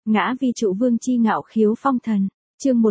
Ngã vi trụ vương chi ngạo khiếu phong thần. Chương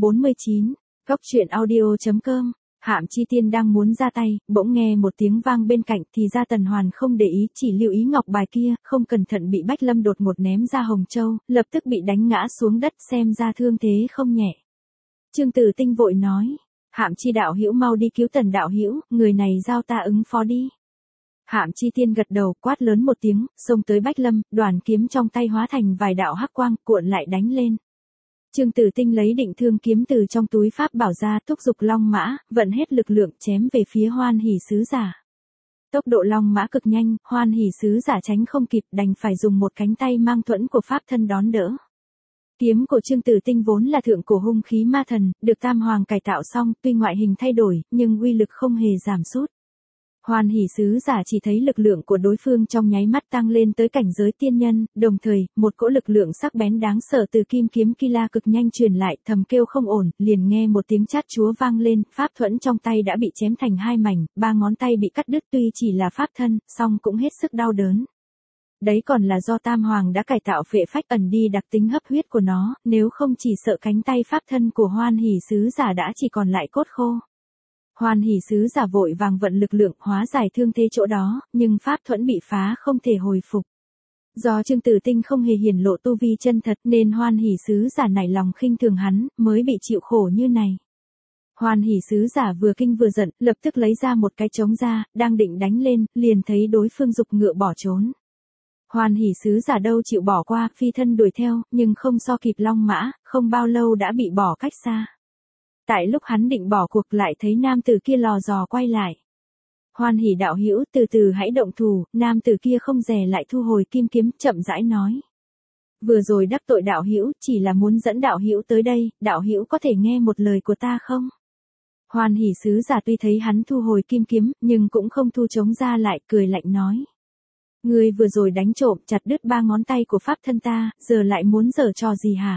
149. Góc truyện audio.com. Hạm Chi Tiên đang muốn ra tay, bỗng nghe một tiếng vang bên cạnh, thì ra Tần Hoàn không để ý, chỉ lưu ý ngọc bài kia, không cẩn thận bị Bách Lâm đột ngột ném ra Hồng Châu, lập tức bị đánh ngã xuống đất, xem ra thương thế không nhẹ. Trương Tử Tinh vội nói, Hạm Chi đạo hữu mau đi cứu Tần đạo hữu, người này giao ta ứng phó đi. Hạm Chi Tiên gật đầu, quát lớn một tiếng, xông tới Bách Lâm, đoàn kiếm trong tay hóa thành vài đạo hắc quang, cuộn lại đánh lên. Trương Tử Tinh lấy định thương kiếm từ trong túi pháp bảo ra, thúc giục long mã, vận hết lực lượng chém về phía Hoan Hỷ sứ giả. Tốc độ long mã cực nhanh, Hoan Hỷ sứ giả tránh không kịp, đành phải dùng một cánh tay mang thuẫn của pháp thân đón đỡ. Kiếm của Trương Tử Tinh vốn là thượng cổ hung khí ma thần, được Tam Hoàng cải tạo xong, tuy ngoại hình thay đổi, nhưng uy lực không hề giảm sút. Hoan Hỷ sứ giả chỉ thấy lực lượng của đối phương trong nháy mắt tăng lên tới cảnh giới tiên nhân, đồng thời, một cỗ lực lượng sắc bén đáng sợ từ kim kiếm Kila cực nhanh truyền lại, thầm kêu không ổn, liền nghe một tiếng chát chúa vang lên, pháp thuẫn trong tay đã bị chém thành hai mảnh, ba ngón tay bị cắt đứt, tuy chỉ là pháp thân, song cũng hết sức đau đớn. Đấy còn là do Tam Hoàng đã cải tạo phệ phách ẩn đi đặc tính hấp huyết của nó, nếu không chỉ sợ cánh tay pháp thân của Hoan Hỷ sứ giả đã chỉ còn lại cốt khô. Hoan Hỷ sứ giả vội vàng vận lực lượng hóa giải thương thế chỗ đó, nhưng pháp thuẫn bị phá không thể hồi phục. Do Trương Tử Tinh không hề hiển lộ tu vi chân thật nên Hoan Hỷ sứ giả nảy lòng khinh thường hắn, mới bị chịu khổ như này. Hoan Hỷ sứ giả vừa kinh vừa giận, lập tức lấy ra một cái trống ra, đang định đánh lên, liền thấy đối phương giục ngựa bỏ trốn. Hoan Hỷ sứ giả đâu chịu bỏ qua, phi thân đuổi theo, nhưng không so kịp long mã, không bao lâu đã bị bỏ cách xa. Tại lúc hắn định bỏ cuộc lại thấy nam tử kia lò dò quay lại. Hoan Hỷ đạo hữu, từ từ hãy động thủ, nam tử kia không dè lại thu hồi kim kiếm, chậm rãi nói. Vừa rồi đắc tội đạo hữu, chỉ là muốn dẫn đạo hữu tới đây, đạo hữu có thể nghe một lời của ta không? Hoan Hỷ sứ giả tuy thấy hắn thu hồi kim kiếm, nhưng cũng không thu trống ra lại, cười lạnh nói. Ngươi vừa rồi đánh trộm, chặt đứt ba ngón tay của pháp thân ta, giờ lại muốn giở trò gì hả?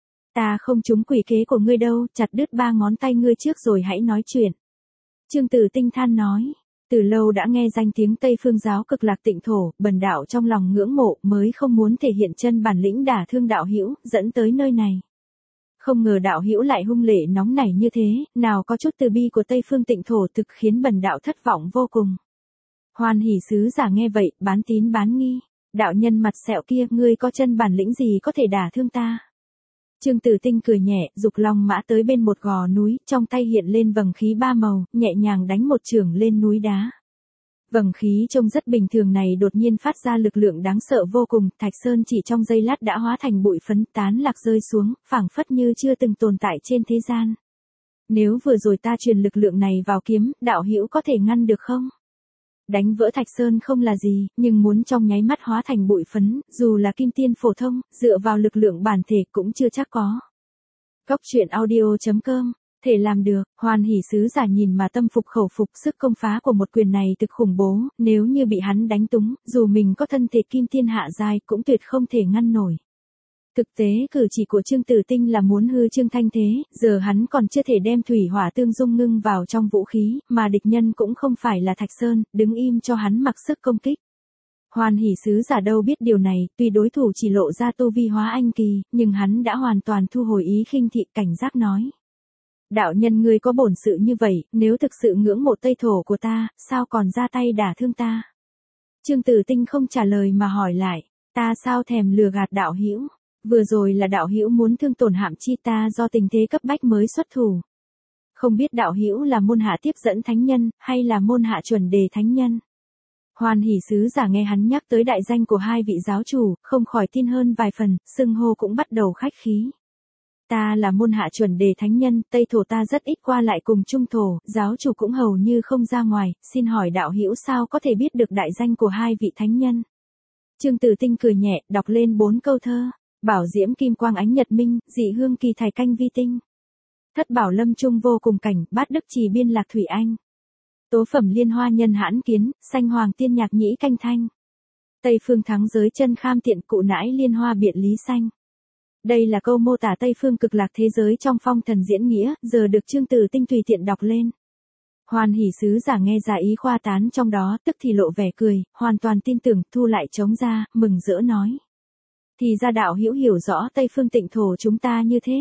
Ta không trúng quỷ kế của ngươi đâu, chặt đứt ba ngón tay ngươi trước rồi hãy nói chuyện. Trương Tử Tinh than nói, từ lâu đã nghe danh tiếng Tây Phương giáo cực lạc tịnh thổ, bần đạo trong lòng ngưỡng mộ, mới không muốn thể hiện chân bản lĩnh đả thương đạo hữu, dẫn tới nơi này. Không ngờ đạo hữu lại hung lệ nóng nảy như thế, nào có chút từ bi của Tây Phương tịnh thổ, thực khiến bần đạo thất vọng vô cùng. Hoan Hỷ sứ giả nghe vậy, bán tín bán nghi, đạo nhân mặt sẹo kia, ngươi có chân bản lĩnh gì có thể đả thương ta? Trương Tử Tinh cười nhẹ, giục long mã tới bên một gò núi, trong tay hiện lên vầng khí ba màu, nhẹ nhàng đánh một chưởng lên núi đá. Vầng khí trông rất bình thường này đột nhiên phát ra lực lượng đáng sợ vô cùng, thạch sơn chỉ trong giây lát đã hóa thành bụi phấn tán lạc rơi xuống, phảng phất như chưa từng tồn tại trên thế gian. Nếu vừa rồi ta truyền lực lượng này vào kiếm, đạo hữu có thể ngăn được không? Đánh vỡ thạch sơn không là gì, nhưng muốn trong nháy mắt hóa thành bụi phấn, dù là kim tiên phổ thông, dựa vào lực lượng bản thể cũng chưa chắc có. Góc truyện audio.com, thể làm được, Hoan Hỷ sứ giả nhìn mà tâm phục khẩu phục, sức công phá của một quyền này thực khủng bố, nếu như bị hắn đánh túng, dù mình có thân thể kim tiên hạ giai cũng tuyệt không thể ngăn nổi. Thực tế cử chỉ của Trương Tử Tinh là muốn hư Trương Thanh thế, giờ hắn còn chưa thể đem thủy hỏa tương dung ngưng vào trong vũ khí, mà địch nhân cũng không phải là Thạch Sơn, đứng im cho hắn mặc sức công kích. Hoan Hỷ sứ giả đâu biết điều này, tuy đối thủ chỉ lộ ra tu vi hóa anh kỳ, nhưng hắn đã hoàn toàn thu hồi ý khinh thị, cảnh giác nói. Đạo nhân ngươi có bổn sự như vậy, nếu thực sự ngưỡng mộ Tây thổ của ta, sao còn ra tay đả thương ta? Trương Tử Tinh không trả lời mà hỏi lại, ta sao thèm lừa gạt đạo hữu? Vừa rồi là đạo hữu muốn thương tổn Hạm Chi ta do tình thế cấp bách mới xuất thủ. Không biết đạo hữu là môn hạ tiếp dẫn thánh nhân, hay là môn hạ chuẩn đề thánh nhân? Hoan Hỷ sứ giả nghe hắn nhắc tới đại danh của hai vị giáo chủ, không khỏi tin hơn vài phần, xưng hô cũng bắt đầu khách khí. Ta là môn hạ chuẩn đề thánh nhân, Tây thổ ta rất ít qua lại cùng trung thổ, giáo chủ cũng hầu như không ra ngoài, xin hỏi đạo hữu sao có thể biết được đại danh của hai vị thánh nhân? Trương Tử Tinh cười nhẹ, đọc lên 4 câu thơ. Bảo diễm kim quang ánh nhật minh, dị hương kỳ thải canh vi tinh. Thất bảo lâm trung vô cùng cảnh, bát đức trì biên lạc thủy anh. Tố phẩm liên hoa nhân hãn kiến, xanh hoàng tiên nhạc nhĩ canh thanh. Tây phương thắng giới chân kham tiện cụ nãi liên hoa biện lý xanh. Đây là câu mô tả Tây phương cực lạc thế giới trong phong thần diễn nghĩa, giờ được Trương Tử Tinh tùy tiện đọc lên. Hoan Hỷ sứ giả nghe ra ý khoa tán trong đó, tức thì lộ vẻ cười, hoàn toàn tin tưởng, thu lại trống ra, mừng rỡ nói. Thì ra đạo hữu hiểu rõ Tây Phương Tịnh thổ chúng ta như thế.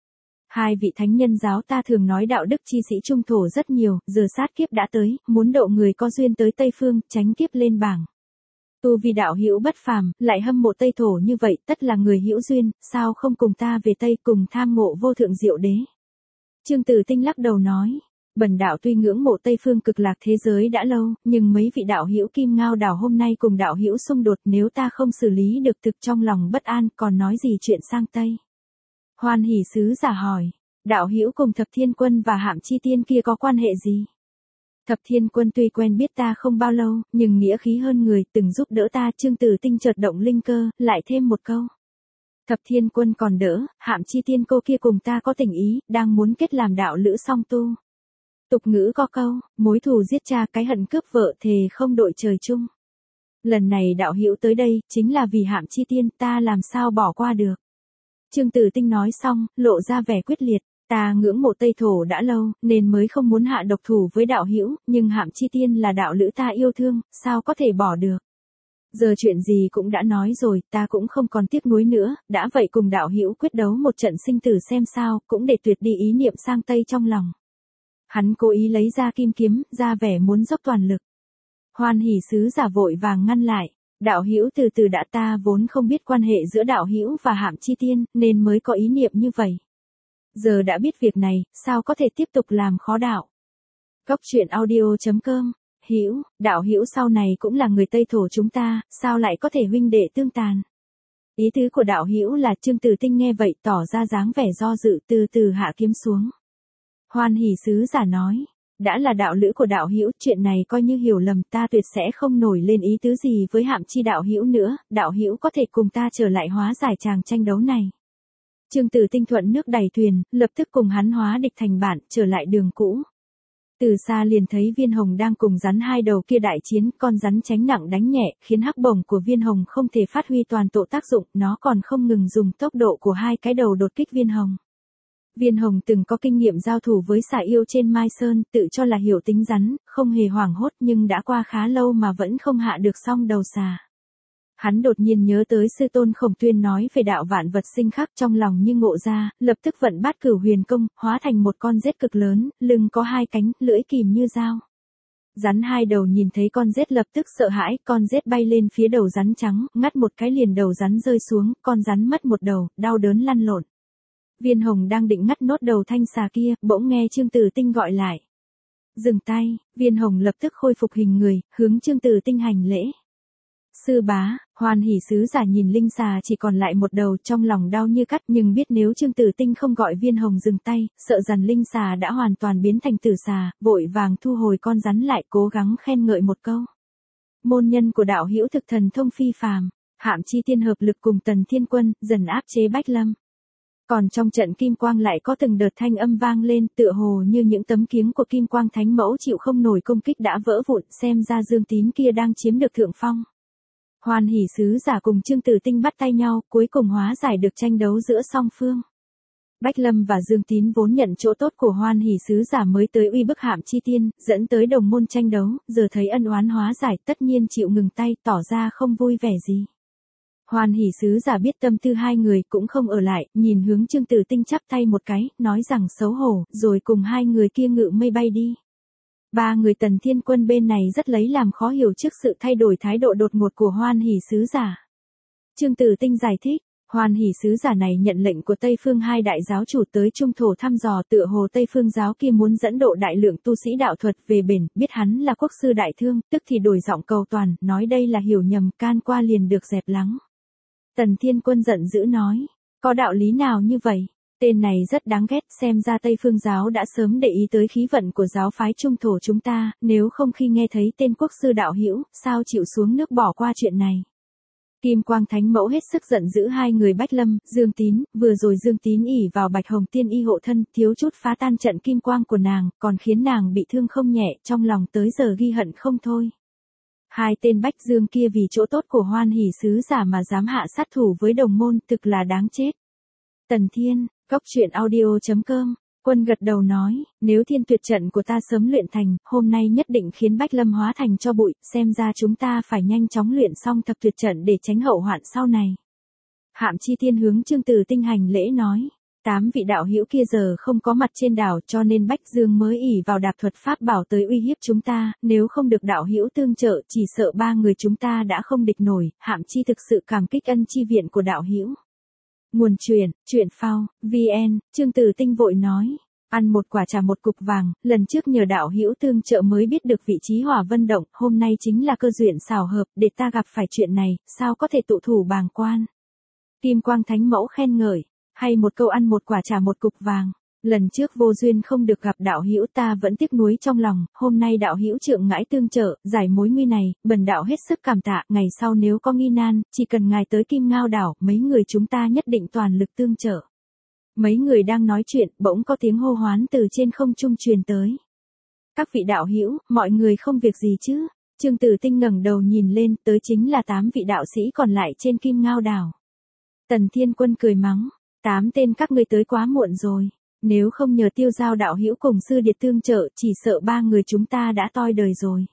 Hai vị thánh nhân giáo ta thường nói đạo đức chi sĩ trung thổ rất nhiều, giờ sát kiếp đã tới, muốn độ người có duyên tới Tây Phương, tránh kiếp lên bảng. Tu vì đạo hữu bất phàm, lại hâm mộ Tây thổ như vậy, tất là người hữu duyên, sao không cùng ta về Tây cùng tham ngộ vô thượng diệu đế. Trương Tử Tinh lắc đầu nói, bần đạo tuy ngưỡng mộ Tây Phương cực lạc thế giới đã lâu, nhưng mấy vị đạo hữu Kim Ngao đảo hôm nay cùng đạo hữu xung đột, nếu ta không xử lý được thực trong lòng bất an, còn nói gì chuyện sang Tây. Hoan Hỷ sứ giả hỏi, đạo hữu cùng Thập Thiên Quân và Hạm Chi Tiên kia có quan hệ gì? Thập Thiên Quân tuy quen biết ta không bao lâu, nhưng nghĩa khí hơn người, từng giúp đỡ ta. Trương Tử Tinh chợt động linh cơ, lại thêm một câu. Thập Thiên Quân còn đỡ, Hạm Chi Tiên cô kia cùng ta có tình ý, đang muốn kết làm đạo lữ song tu. Tục ngữ có câu, mối thù giết cha cái hận cướp vợ thề không đội trời chung. Lần này đạo hữu tới đây, chính là vì Hạm Chi Tiên, ta làm sao bỏ qua được. Trương Tử Tinh nói xong, lộ ra vẻ quyết liệt. Ta ngưỡng mộ Tây thổ đã lâu, nên mới không muốn hạ độc thủ với đạo hữu, nhưng Hạm Chi Tiên là đạo lữ ta yêu thương, sao có thể bỏ được. Giờ chuyện gì cũng đã nói rồi, ta cũng không còn tiếc nuối nữa, đã vậy cùng đạo hữu quyết đấu một trận sinh tử xem sao, cũng để tuyệt đi ý niệm sang Tây trong lòng. Hắn cố ý lấy ra kim kiếm, ra vẻ muốn dốc toàn lực. Hoan Hỷ sứ giả vội vàng ngăn lại. Đạo hữu từ từ đã, ta vốn không biết quan hệ giữa đạo hữu và Hạm Chi Tiên, nên mới có ý niệm như vậy. Giờ đã biết việc này, sao có thể tiếp tục làm khó đạo. Góc truyện audio.com. Hữu, đạo hữu sau này cũng là người Tây thổ chúng ta, sao lại có thể huynh đệ tương tàn. Ý tứ của đạo hữu là. Trương Tử Tinh nghe vậy tỏ ra dáng vẻ do dự, từ từ hạ kiếm xuống. Hoan Hỷ sứ giả nói, đã là đạo lữ của đạo hữu, chuyện này coi như hiểu lầm, ta tuyệt sẽ không nổi lên ý tứ gì với Hạm Chi đạo hữu nữa, đạo hữu có thể cùng ta trở lại hóa giải tràng tranh đấu này. Trương Tử Tinh thuận nước đẩy thuyền, lập tức cùng hắn hóa địch thành bạn, trở lại đường cũ. Từ xa liền thấy Viên Hồng đang cùng rắn hai đầu kia đại chiến, con rắn tránh nặng đánh nhẹ, khiến hắc bổng của Viên Hồng không thể phát huy toàn bộ tác dụng, nó còn không ngừng dùng tốc độ của hai cái đầu đột kích Viên Hồng. Viên Hồng từng có kinh nghiệm giao thủ với xà yêu trên Mai Sơn, tự cho là hiểu tính rắn, không hề hoảng hốt, nhưng đã qua khá lâu mà vẫn không hạ được xong đầu xà. Hắn đột nhiên nhớ tới sư tôn Khổng Tuyên nói về đạo vạn vật sinh khắc, trong lòng như ngộ ra, lập tức vận Bát Cửu Huyền Công, hóa thành một con rết cực lớn, lưng có hai cánh, lưỡi kìm như dao. Rắn hai đầu nhìn thấy con rết lập tức sợ hãi, con rết bay lên phía đầu rắn trắng, ngắt một cái liền đầu rắn rơi xuống, con rắn mất một đầu, đau đớn lăn lộn. Viên Hồng đang định ngắt nốt đầu thanh xà kia, bỗng nghe Trương Tử Tinh gọi lại. Dừng tay, Viên Hồng lập tức khôi phục hình người, hướng Trương Tử Tinh hành lễ. Sư bá, Hoan Hỷ sứ giả nhìn linh xà chỉ còn lại một đầu, trong lòng đau như cắt, nhưng biết nếu Trương Tử Tinh không gọi Viên Hồng dừng tay, sợ rằng linh xà đã hoàn toàn biến thành tử xà, vội vàng thu hồi con rắn lại, cố gắng khen ngợi một câu. Môn nhân của đạo hữu thực thần thông phi phàm, Hạm Chi Tiên hợp lực cùng Tần Thiên Quân, dần áp chế Bách Lâm. Còn trong trận kim quang lại có từng đợt thanh âm vang lên, tựa hồ như những tấm kiếng của kim quang thánh mẫu chịu không nổi công kích đã vỡ vụn, xem ra Dương Tín kia đang chiếm được thượng phong. Hoan Hỷ sứ giả cùng Trương Tử Tinh bắt tay nhau, cuối cùng hóa giải được tranh đấu giữa song phương. Bách Lâm và Dương Tín vốn nhận chỗ tốt của Hoan Hỷ sứ giả mới tới uy bức Hạm Chi Tiên, dẫn tới đồng môn tranh đấu, giờ thấy ân oán hóa giải, tất nhiên chịu ngừng tay, tỏ ra không vui vẻ gì. Hoan Hỷ sứ giả biết tâm tư hai người, cũng không ở lại, nhìn hướng Trương Tử Tinh chắp tay một cái, nói rằng xấu hổ, rồi cùng hai người kia ngự mây bay đi. Ba người Tần Thiên Quân bên này rất lấy làm khó hiểu trước sự thay đổi thái độ đột ngột của Hoan Hỷ sứ giả. Trương Tử Tinh giải thích, Hoan Hỷ sứ giả này nhận lệnh của Tây Phương hai đại giáo chủ tới Trung thổ thăm dò, tựa hồ Tây Phương giáo kia muốn dẫn độ đại lượng tu sĩ đạo thuật về bển, biết hắn là quốc sư đại thương, tức thì đổi giọng cầu toàn, nói đây là hiểu nhầm, can qua liền được dẹp lắng. Tần Thiên Quân giận dữ nói, có đạo lý nào như vậy? Tên này rất đáng ghét, xem ra Tây Phương giáo đã sớm để ý tới khí vận của giáo phái Trung thổ chúng ta, nếu không khi nghe thấy tên quốc sư đạo hữu, sao chịu xuống nước bỏ qua chuyện này. Kim Quang Thánh Mẫu hết sức giận dữ hai người Bách Lâm, Dương Tín, vừa rồi Dương Tín ỷ vào Bạch Hồng Tiên y hộ thân, thiếu chút phá tan trận kim quang của nàng, còn khiến nàng bị thương không nhẹ, trong lòng tới giờ ghi hận không thôi. Hai tên Bách Dương kia vì chỗ tốt của Hoan Hỷ sứ giả mà dám hạ sát thủ với đồng môn, thực là đáng chết. Tần Thiên, góc truyện audio.com, Quân gật đầu nói, nếu thiên tuyệt trận của ta sớm luyện thành, hôm nay nhất định khiến Bách Lâm hóa thành cho bụi, xem ra chúng ta phải nhanh chóng luyện xong thập tuyệt trận để tránh hậu hoạn sau này. Hạm Chi Tiên hướng Chương Từ Tinh hành lễ nói. 8 vị đạo hữu kia giờ không có mặt trên đảo cho nên Bách Dương mới ỷ vào đạp thuật pháp bảo tới uy hiếp chúng ta, nếu không được đạo hữu tương trợ chỉ sợ 3 người chúng ta đã không địch nổi, Hạm Chi thực sự cảm kích ân chi viện của đạo hữu. Nguồn truyện phao, VN, Chương Từ Tinh vội nói. Ăn một quả trà một cục vàng, lần trước nhờ đạo hữu tương trợ mới biết được vị trí Hỏa Vân Động, hôm nay chính là cơ duyên xảo hợp để ta gặp phải chuyện này, sao có thể tụ thủ bàng quan. Kim Quang Thánh Mẫu khen ngợi, hay một câu ăn một quả trà một cục vàng. Lần trước vô duyên không được gặp đạo hữu ta vẫn tiếc nuối trong lòng, hôm nay đạo hữu trượng ngãi tương trợ, giải mối nguy này, bần đạo hết sức cảm tạ, ngày sau nếu có nghi nan, chỉ cần ngài tới Kim Ngao đảo, mấy người chúng ta nhất định toàn lực tương trợ. Mấy người đang nói chuyện, bỗng có tiếng hô hoán từ trên không trung truyền tới. Các vị đạo hữu, mọi người không việc gì chứ? Chương Từ Tinh ngẩng đầu nhìn lên, tới chính là 8 vị đạo sĩ còn lại trên Kim Ngao đảo. Tần Thiên Quân cười mắng, 8 tên các ngươi tới quá muộn rồi, nếu không nhờ Tiêu Giao đạo hữu cùng Sư Điệt tương trợ, chỉ sợ 3 người chúng ta đã toi đời rồi.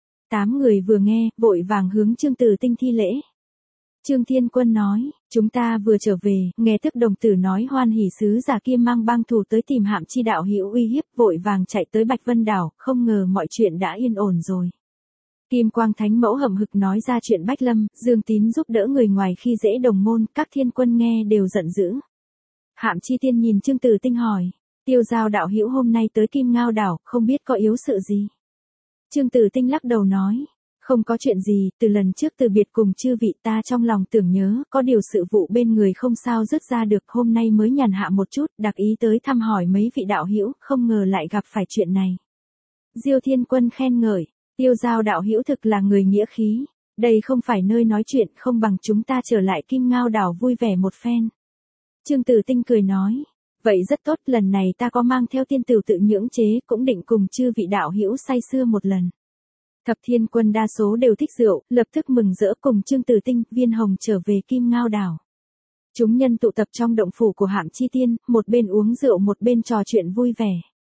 8 người vừa nghe, vội vàng hướng Chương Từ Tinh thi lễ. Trương Thiên Quân nói, chúng ta vừa trở về, nghe Thức Đồng Tử nói Hoan Hỷ sứ giả kia mang bang thủ tới tìm Hạm Chi đạo hữu uy hiếp, vội vàng chạy tới Bạch Vân đảo, không ngờ mọi chuyện đã yên ổn rồi. Kim Quang Thánh Mẫu hậm hực nói ra chuyện Bách Lâm, Dương Tín giúp đỡ người ngoài khi dễ đồng môn, các thiên quân nghe đều giận dữ. Hạm Chi Tiên nhìn Chương Từ Tinh hỏi, Tiêu Giao đạo hữu hôm nay tới Kim Ngao đảo, không biết có yếu sự gì. Chương Từ Tinh lắc đầu nói, không có chuyện gì, từ lần trước từ biệt cùng chư vị ta trong lòng tưởng nhớ, có điều sự vụ bên người không sao dứt ra được, hôm nay mới nhàn hạ một chút, đặc ý tới thăm hỏi mấy vị đạo hữu, không ngờ lại gặp phải chuyện này. Diêu Thiên Quân khen ngợi, Tiêu Giao đạo hữu thực là người nghĩa khí, đây không phải nơi nói chuyện, không bằng chúng ta trở lại Kim Ngao đảo vui vẻ một phen. Chương Từ Tinh cười nói, vậy rất tốt, lần này ta có mang theo tiên tửu tự nhưỡng chế, cũng định cùng chư vị đạo hữu say sưa một lần. Thập Thiên Quân đa số đều thích rượu, lập tức mừng rỡ cùng Chương Từ Tinh, Viên Hồng trở về Kim Ngao đảo. Chúng nhân tụ tập trong động phủ của Hạm Chi Tiên, một bên uống rượu một bên trò chuyện vui vẻ.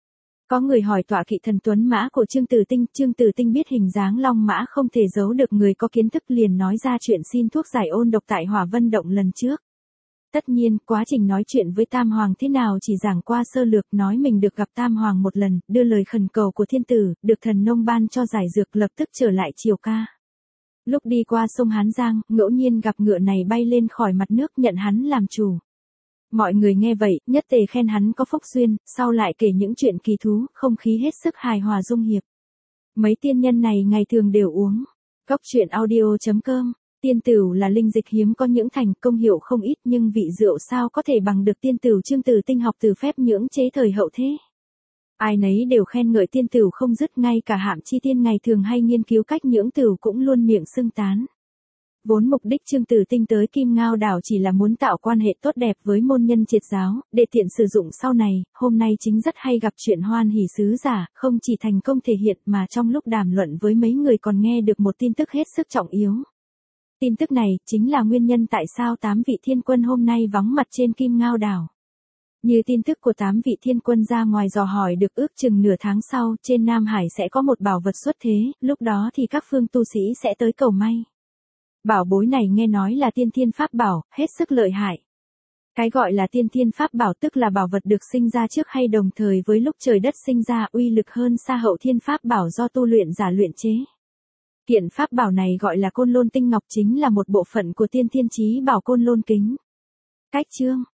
Có người hỏi tọa kỵ thần tuấn mã của Chương Từ Tinh biết hình dáng long mã không thể giấu được người có kiến thức liền nói ra chuyện xin thuốc giải ôn độc tại Hỏa Vân Động lần trước. Tất nhiên, quá trình nói chuyện với Tam Hoàng thế nào chỉ giảng qua sơ lược, nói mình được gặp Tam Hoàng một lần, đưa lời khẩn cầu của thiên tử, được thần nông ban cho giải dược, lập tức trở lại Triều Ca. Lúc đi qua sông Hán Giang, ngẫu nhiên gặp ngựa này bay lên khỏi mặt nước nhận hắn làm chủ. Mọi người nghe vậy, nhất tề khen hắn có phúc duyên, sau lại kể những chuyện kỳ thú, không khí hết sức hài hòa dung hiệp. Mấy tiên nhân này ngày thường đều uống. Góc truyện audio.com. Tiên tửu là linh dịch hiếm có những thành công hiệu không ít, nhưng vị rượu sao có thể bằng được tiên tửu. Chương Từ Tinh học từ phép nhưỡng chế thời hậu thế. Ai nấy đều khen ngợi tiên tửu không dứt, ngay cả Hạm Chi Tiên ngày thường hay nghiên cứu cách nhưỡng tửu cũng luôn miệng xưng tán. Vốn mục đích Chương Từ Tinh tới Kim Ngao đảo chỉ là muốn tạo quan hệ tốt đẹp với môn nhân triệt giáo, để tiện sử dụng sau này, hôm nay chính rất hay gặp chuyện Hoan Hỷ sứ giả, không chỉ thành công thể hiện mà trong lúc đàm luận với mấy người còn nghe được một tin tức hết sức trọng yếu. Tin tức này chính là nguyên nhân tại sao 8 vị thiên quân hôm nay vắng mặt trên Kim Ngao đảo. Như tin tức của 8 vị thiên quân ra ngoài dò hỏi được, ước chừng nửa tháng sau trên Nam Hải sẽ có một bảo vật xuất thế, lúc đó thì các phương tu sĩ sẽ tới cầu may. Bảo bối này nghe nói là tiên thiên pháp bảo, hết sức lợi hại. Cái gọi là tiên thiên pháp bảo tức là bảo vật được sinh ra trước hay đồng thời với lúc trời đất sinh ra, uy lực hơn xa hậu thiên pháp bảo do tu luyện giả luyện chế. Kiện pháp bảo này gọi là Côn Lôn Tinh Ngọc, chính là một bộ phận của tiên thiên chí bảo Côn Lôn Kính. Cách chương